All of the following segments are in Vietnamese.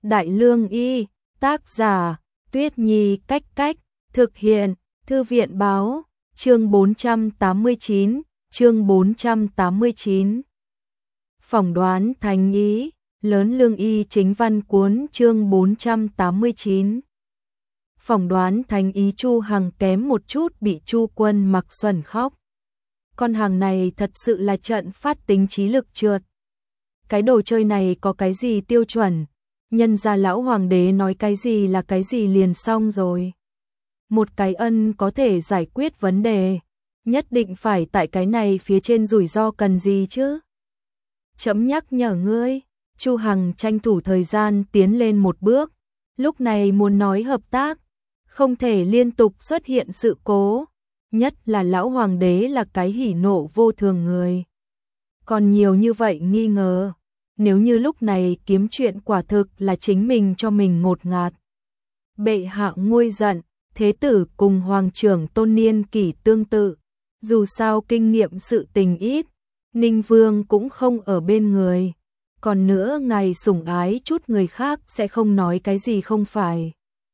Đại Lương Y, tác giả, Tuyết Nhi Cách Cách, thực hiện, Thư viện Báo, chương 489, chương 489. Phỏng đoán thành ý, lớn Lương Y chính văn cuốn chương 489. Phỏng đoán thành ý Chu Hằng kém một chút bị Chu Quân Mặc xuẩn khóc. Con hàng này thật sự là trận phát tính trí lực trượt. Cái đồ chơi này có cái gì tiêu chuẩn, nhân gia lão hoàng đế nói cái gì là cái gì liền xong rồi. Một cái ân có thể giải quyết vấn đề, nhất định phải tại cái này phía trên rủi ro cần gì chứ? Chấm nhắc nhở ngươi. Chu Hằng tranh thủ thời gian tiến lên một bước, lúc này muốn nói hợp tác, không thể liên tục xuất hiện sự cố, nhất là lão hoàng đế là cái hỉ nộ vô thường người. Còn nhiều như vậy nghi ngờ, nếu như lúc này kiếm chuyện quả thực là chính mình cho mình ngột ngạt. Bệ hạ nguôi giận, thế tử cùng hoàng trưởng tôn niên kỷ tương tự, dù sao kinh nghiệm sự tình ít, Ninh Vương cũng không ở bên người. Còn nữa ngài sủng ái chút người khác sẽ không nói cái gì không phải.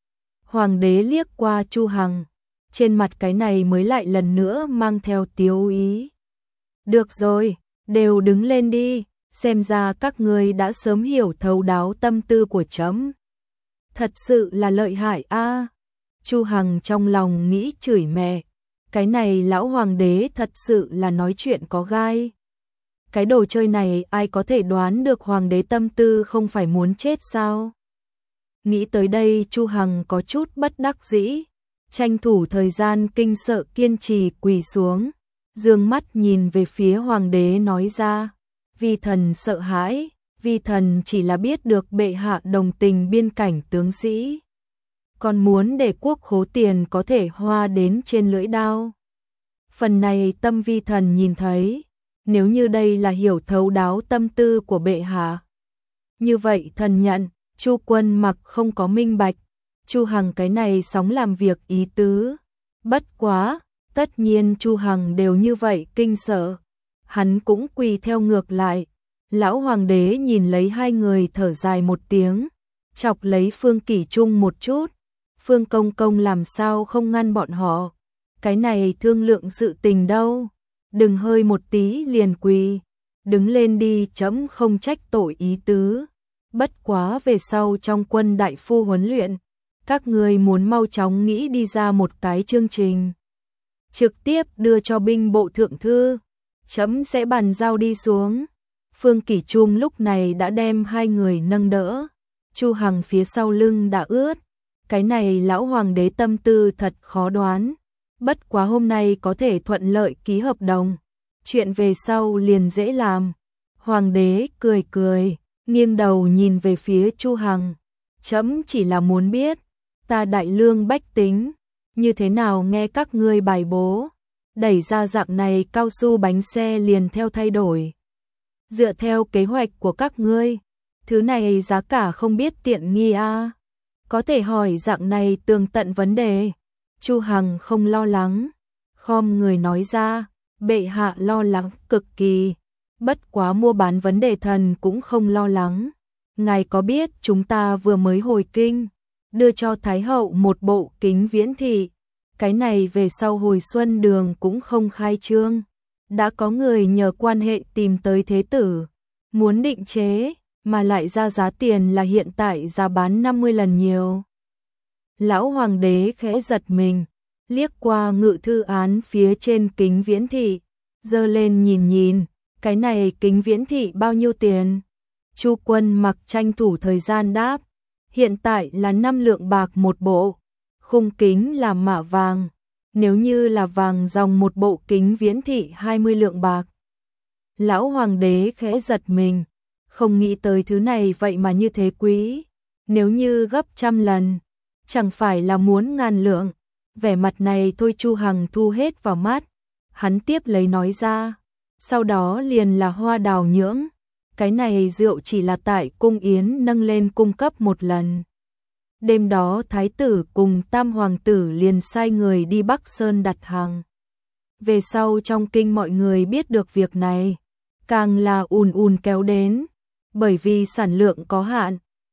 Hoàng đế liếc qua Chu Hằng, trên mặt cái này mới lại lần nữa mang theo tiếu ý. Được rồi, đều đứng lên đi, xem ra các ngươi đã sớm hiểu thấu đáo tâm tư của trẫm. Thật sự là lợi hại a. Chu Hằng trong lòng nghĩ chửi mẹ, cái này lão hoàng đế thật sự là nói chuyện có gai. Cái đồ chơi này ai có thể đoán được hoàng đế tâm tư không phải muốn chết sao? Nghĩ tới đây Chu Hằng có chút bất đắc dĩ, tranh thủ thời gian kinh sợ kiên trì quỳ xuống, dương mắt nhìn về phía hoàng đế nói ra, vi thần sợ hãi, vi thần chỉ là biết được bệ hạ đồng tình biên cảnh tướng sĩ. Còn muốn để quốc khố tiền có thể hoa đến trên lưỡi đao. Phần này tâm vi thần nhìn thấy. Nếu như đây là hiểu thấu đáo tâm tư của bệ hạ, như vậy thần nhận, Chu Quân Mặc không có minh bạch, Chu Hằng cái này sóng làm việc ý tứ. Bất quá, tất nhiên Chu Hằng đều như vậy kinh sợ, hắn cũng quỳ theo ngược lại. Lão hoàng đế nhìn lấy hai người thở dài một tiếng, chọc lấy Phương Kỷ Trung một chút, Phương Công Công làm sao không ngăn bọn họ, cái này thương lượng sự tình đâu. Đừng hơi một tí liền quỳ, đứng lên đi, trẫm không trách tội ý tứ. Bất quá về sau trong quân đại phu huấn luyện, các ngươi muốn mau chóng nghĩ đi ra một cái chương trình, trực tiếp đưa cho binh bộ thượng thư, trẫm sẽ bàn giao đi xuống. Phương Kỷ Trung lúc này đã đem hai người nâng đỡ, Chu Hằng phía sau lưng đã ướt, cái này lão hoàng đế tâm tư thật khó đoán. Bất quá hôm nay có thể thuận lợi ký hợp đồng, chuyện về sau liền dễ làm. Hoàng đế cười cười, nghiêng đầu nhìn về phía Chu Hằng, trẫm chỉ là muốn biết, ta Đại Lương bách tính, như thế nào nghe các ngươi bài bố, đẩy ra dạng này cao su bánh xe liền theo thay đổi. Dựa theo kế hoạch của các ngươi, thứ này giá cả không biết tiện nghi a. Có thể hỏi dạng này tường tận vấn đề. Chu Hằng không lo lắng, khom người nói ra, bệ hạ lo lắng cực kỳ, bất quá mua bán vấn đề thần cũng không lo lắng. Ngài có biết chúng ta vừa mới hồi kinh, đưa cho Thái hậu một bộ kính viễn thị, cái này về sau hồi xuân đường cũng không khai trương. Đã có người nhờ quan hệ tìm tới thế tử, muốn định chế, mà lại ra giá tiền là hiện tại giá bán 50 lần nhiều. Lão hoàng đế khẽ giật mình, liếc qua ngự thư án phía trên kính viễn thị, giơ lên nhìn nhìn, cái này kính viễn thị bao nhiêu tiền? Chu Quân Mặc tranh thủ thời gian đáp, hiện tại là 5 lượng bạc một bộ, khung kính là mạ vàng, nếu như là vàng dòng một bộ kính viễn thị 20 lượng bạc. Lão hoàng đế khẽ giật mình, không nghĩ tới thứ này vậy mà như thế quý, nếu như gấp 100 lần. Chẳng phải là muốn ngàn lượng. Vẻ mặt này thôi Chu Hằng thu hết vào mắt. Hắn tiếp lấy nói ra, sau đó liền là hoa đào nhưỡng. Cái này rượu chỉ là tại cung yến nâng lên cung cấp một lần. Đêm đó thái tử cùng tam hoàng tử liền sai người đi Bắc Sơn đặt hàng. Về sau trong kinh mọi người biết được việc này, càng là ùn ùn kéo đến, bởi vì sản lượng có hạn,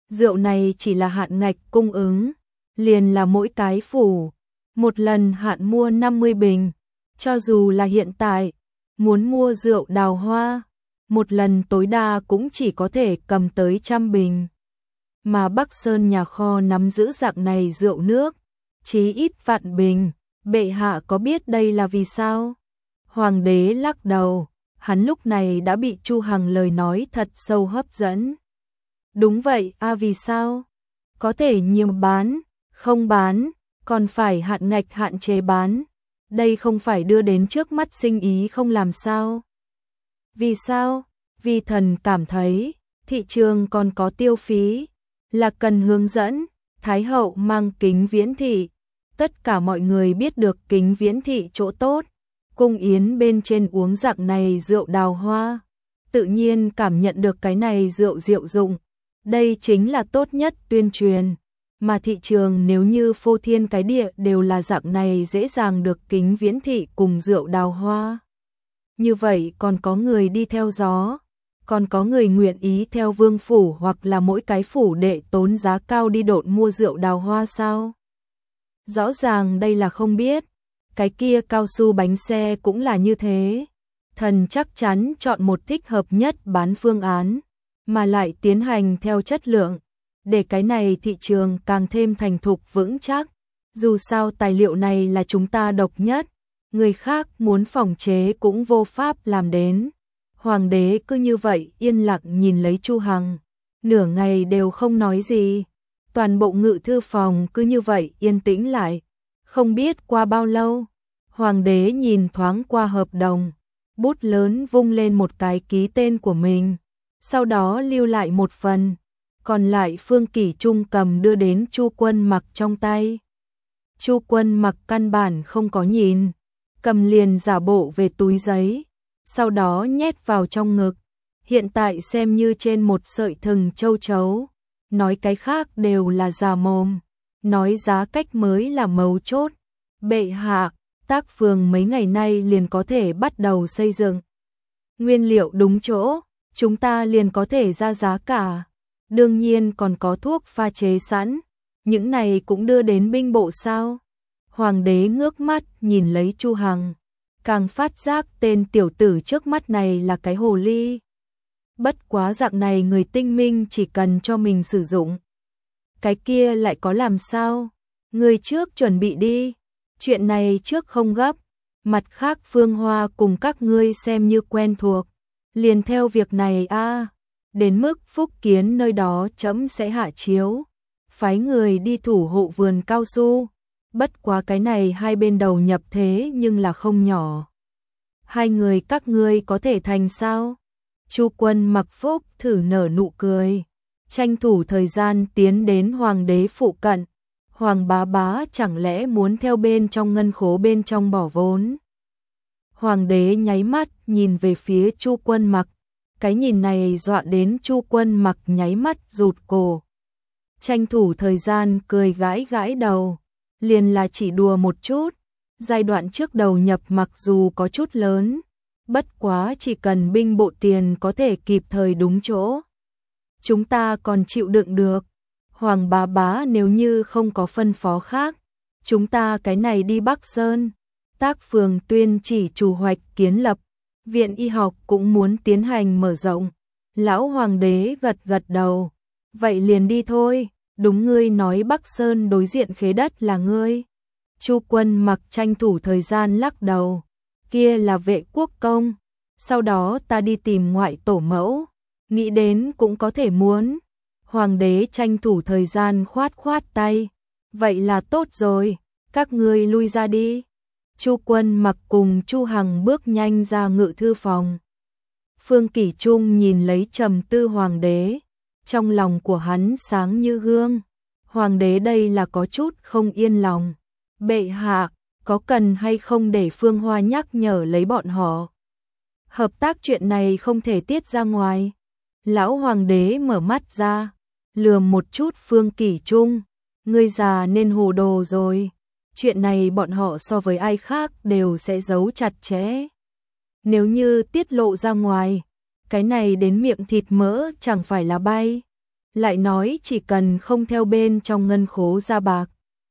Rượu này chỉ là hạn ngạch cung ứng, liền là mỗi cái phủ một lần hạn mua 50 bình, cho dù là hiện tại muốn mua rượu đào hoa, một lần tối đa cũng chỉ có thể cầm tới 100 bình. Mà Bắc Sơn nhà kho nắm giữ dạng này rượu nước, chí ít vạn bình, bệ hạ có biết đây là vì sao? Hoàng đế lắc đầu, hắn lúc này đã bị Chu Hằng lời nói thật sâu hấp dẫn. Đúng vậy, vì sao? Có thể nhiều bán, không bán, còn phải hạn ngạch hạn chế bán. Đây không phải đưa đến trước mắt sinh ý không làm sao? Vì sao? Vì thần cảm thấy, thị trường còn có tiêu phí, là cần hướng dẫn. Thái hậu mang Kính Viễn Thị, tất cả mọi người biết được Kính Viễn Thị chỗ tốt, cung yến bên trên uống dạng này rượu đào hoa, tự nhiên cảm nhận được cái này rượu diệu dụng. Đây chính là tốt nhất tuyên truyền, mà thị trường nếu như phô thiên cái địa đều là dạng này dễ dàng được Kính Viễn Thị cùng rượu đào hoa. Như vậy còn có người đi theo gió, còn có người nguyện ý theo vương phủ hoặc là mỗi cái phủ đệ tốn giá cao đi độn mua rượu đào hoa sao? Rõ ràng đây là không biết, cái kia cao su bánh xe cũng là như thế. Thần chắc chắn chọn một thích hợp nhất bán phương án, mà lại tiến hành theo chất lượng, để cái này thị trường càng thêm thành thục vững chắc. Dù sao tài liệu này là chúng ta độc nhất, người khác muốn phòng chế cũng vô pháp làm đến. Hoàng đế cứ như vậy yên lặng nhìn lấy Chu Hằng, nửa ngày đều không nói gì. Toàn bộ ngự thư phòng cứ như vậy yên tĩnh lại. Không biết qua bao lâu, hoàng đế nhìn thoáng qua hợp đồng, bút lớn vung lên một cái ký tên của mình, sau đó lưu lại một phần, còn lại Phương Kỷ Trung cầm đưa đến Chu Quân Mặc trong tay. Chu Quân Mặc căn bản không có nhìn, cầm liền giả bộ về túi giấy, sau đó nhét vào trong ngực. Hiện tại xem như trên một sợi thừng châu chấu, nói cái khác đều là giả mồm, nói giá cách mới là mấu chốt. Bệ hạ, Tác Phường mấy ngày nay liền có thể bắt đầu xây dựng. Nguyên liệu đúng chỗ, chúng ta liền có thể ra giá cả. Đương nhiên còn có thuốc pha chế sẵn, những này cũng đưa đến binh bộ sao? Hoàng đế ngước mắt nhìn lấy Chu Hằng, càng phát giác tên tiểu tử trước mắt này là cái hồ ly. Bất quá dạng này người tinh minh chỉ cần cho mình sử dụng. Cái kia lại có làm sao? Người trước chuẩn bị đi, chuyện này trước không gấp, mặt khác Phương Hoa cùng các ngươi xem như quen thuộc, liền theo việc này đến mức Phúc Kiến nơi đó trẫm sẽ hạ chiếu, phái người đi thủ hộ vườn cao su. Bất quá cái này hai bên đầu nhập thế nhưng là không nhỏ. Hai người các ngươi có thể thành sao? Chu Quân Mặc Phúc thử nở nụ cười, tranh thủ thời gian tiến đến hoàng đế phụ cận. Hoàng bá bá chẳng lẽ muốn theo bên trong ngân khố bên trong bỏ vốn? Hoàng đế nháy mắt nhìn về phía Chu Quân Mặc, cái nhìn này dọa đến Chu Quân Mặc nháy mắt rụt cổ. Tranh thủ thời gian cười gãi gãi đầu, liền là chỉ đùa một chút. Giai đoạn trước đầu nhập mặc dù có chút lớn, bất quá chỉ cần binh bộ tiền có thể kịp thời đúng chỗ, chúng ta còn chịu đựng được. Hoàng bá bá nếu như không có phân phó khác, chúng ta cái này đi Bắc Sơn, Tác Phường tuyên chỉ chủ hoạch kiến lập, viện y học cũng muốn tiến hành mở rộng. Lão hoàng đế gật gật đầu, vậy liền đi thôi, đúng ngươi nói Bắc Sơn đối diện khế đất là ngươi. Chu Quân Mặc tranh thủ thời gian lắc đầu, kia là Vệ Quốc Công, sau đó ta đi tìm ngoại tổ mẫu, nghĩ đến cũng có thể muốn. Hoàng đế tranh thủ thời gian khoát khoát tay, vậy là tốt rồi, các ngươi lui ra đi. Chu Quân Mặc cùng Chu Hằng bước nhanh ra ngự thư phòng. Phương Kỷ Trung nhìn lấy trầm tư hoàng đế, trong lòng của hắn sáng như gương. Hoàng đế đây là có chút không yên lòng. Bệ hạ, có cần hay không để Phương Hoa nhắc nhở lấy bọn họ? Hợp tác chuyện này không thể tiết ra ngoài. Lão hoàng đế mở mắt ra, lườm một chút Phương Kỷ Trung, ngươi già nên hồ đồ rồi. Chuyện này bọn họ so với ai khác đều sẽ giấu chặt chẽ. Nếu như tiết lộ ra ngoài, cái này đến miệng thịt mỡ chẳng phải là bay. lại nói chỉ cần không theo bên trong ngân khố ra bạc.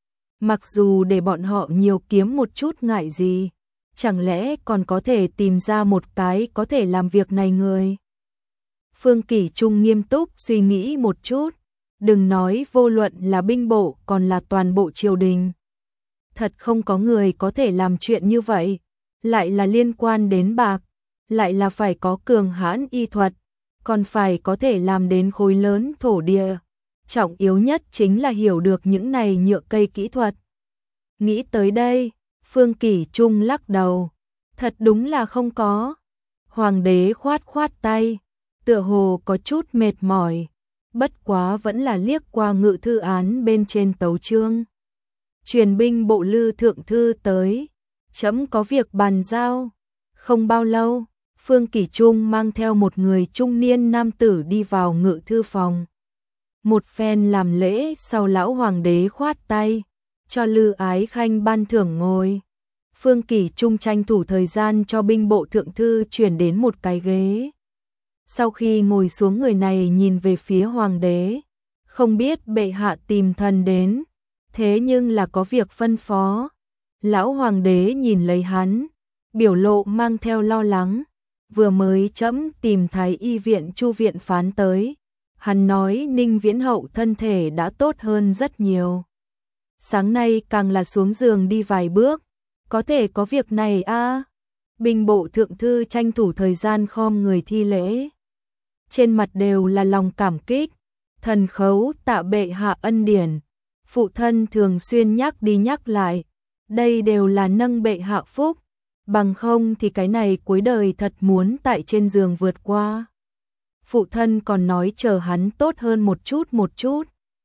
Mặc dù để bọn họ nhiều kiếm một chút ngại gì, chẳng lẽ còn có thể tìm ra một cái có thể làm việc này người. Phương Kỷ Trung nghiêm túc suy nghĩ một chút, đừng nói vô luận là binh bộ còn là toàn bộ triều đình. Thật không có người có thể làm chuyện như vậy, lại là liên quan đến bạc, lại là phải có cường hãn y thuật, còn phải có thể làm đến khối lớn thổ địa. Trọng yếu nhất chính là hiểu được những này nhựa cây kỹ thuật. Nghĩ tới đây, Phương Kỷ Trung lắc đầu, thật đúng là không có. Hoàng đế khoát khoát tay, tựa hồ có chút mệt mỏi, bất quá vẫn là liếc qua ngự thư án bên trên tấu chương. Truyền binh bộ Lư thượng thư tới, chấm có việc bàn giao. Không bao lâu, Phương Kỷ Trung mang theo một người trung niên nam tử đi vào ngự thư phòng. Một phen làm lễ sau lão hoàng đế khoát tay, cho Lư Ái Khanh ban thưởng ngồi. Phương Kỷ Trung tranh thủ thời gian cho binh bộ thượng thư chuyển đến một cái ghế. Sau khi ngồi xuống, người này nhìn về phía hoàng đế, không biết bệ hạ tìm thần đến, thế nhưng là có việc phân phó. Lão hoàng đế nhìn lấy hắn, biểu lộ mang theo lo lắng, vừa mới chấm tìm thái y viện Chu viện phán tới, hắn nói Ninh Viễn Hậu thân thể đã tốt hơn rất nhiều. Sáng nay càng là xuống giường đi vài bước, có thể có việc này a? Binh bộ thượng thư tranh thủ thời gian khom người thi lễ. Trên mặt đều là lòng cảm kích, thần khấu tạ bệ hạ ân điển, phụ thân thường xuyên nhắc đi nhắc lại, đây đều là nâng bệ hạ phúc, bằng không thì cái này cuối đời thật muốn tại trên giường vượt qua. Phụ thân còn nói chờ hắn tốt hơn một chút,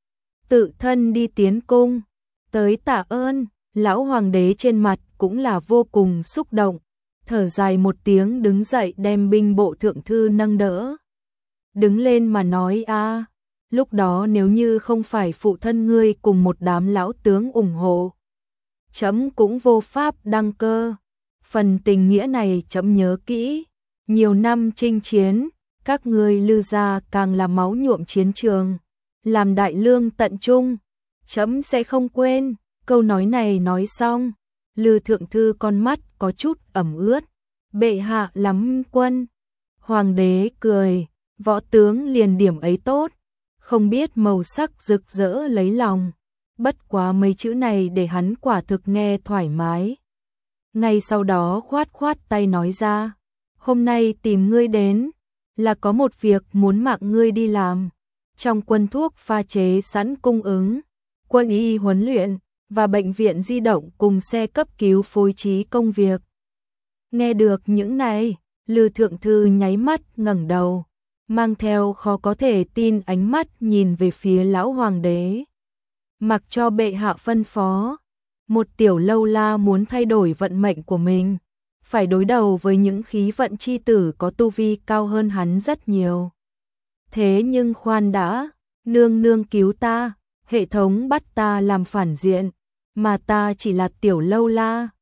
tự thân đi tiến cung, tới tạ ơn. Lão hoàng đế trên mặt cũng là vô cùng xúc động, thở dài một tiếng đứng dậy đem binh bộ thượng thư nâng đỡ. Đứng lên mà nói a, lúc đó nếu như không phải phụ thân ngươi cùng một đám lão tướng ủng hộ, chấm cũng vô pháp đăng cơ. Phần tình nghĩa này chấm nhớ kỹ, nhiều năm chinh chiến, các ngươi Lư gia càng là máu nhuộm chiến trường, làm đại lương tận trung, chấm sẽ không quên. Câu nói này nói xong, Lư thượng thư con mắt có chút ẩm ướt, bệ hạ lắm quân. Hoàng đế cười, võ tướng liền điểm ấy tốt, không biết màu sắc rực rỡ lấy lòng, bất quá mấy chữ này để hắn quả thực nghe thoải mái. Ngay sau đó khoát khoát tay nói ra, hôm nay tìm ngươi đến, là có một việc muốn mạng ngươi đi làm. Trong quân thuốc pha chế sẵn cung ứng, quân y huấn luyện, và bệnh viện di động cùng xe cấp cứu phối trí công việc. Nghe được những này, Lư thượng thư nháy mắt ngẩng đầu, mang theo khó có thể tin ánh mắt nhìn về phía lão hoàng đế. Mặc cho bệ hạ phân phó, một tiểu lâu la muốn thay đổi vận mệnh của mình, phải đối đầu với những khí vận chi tử có tu vi cao hơn hắn rất nhiều. Thế nhưng khoan đã, nương nương cứu ta, hệ thống bắt ta làm phản diện, mà ta chỉ là tiểu lâu la,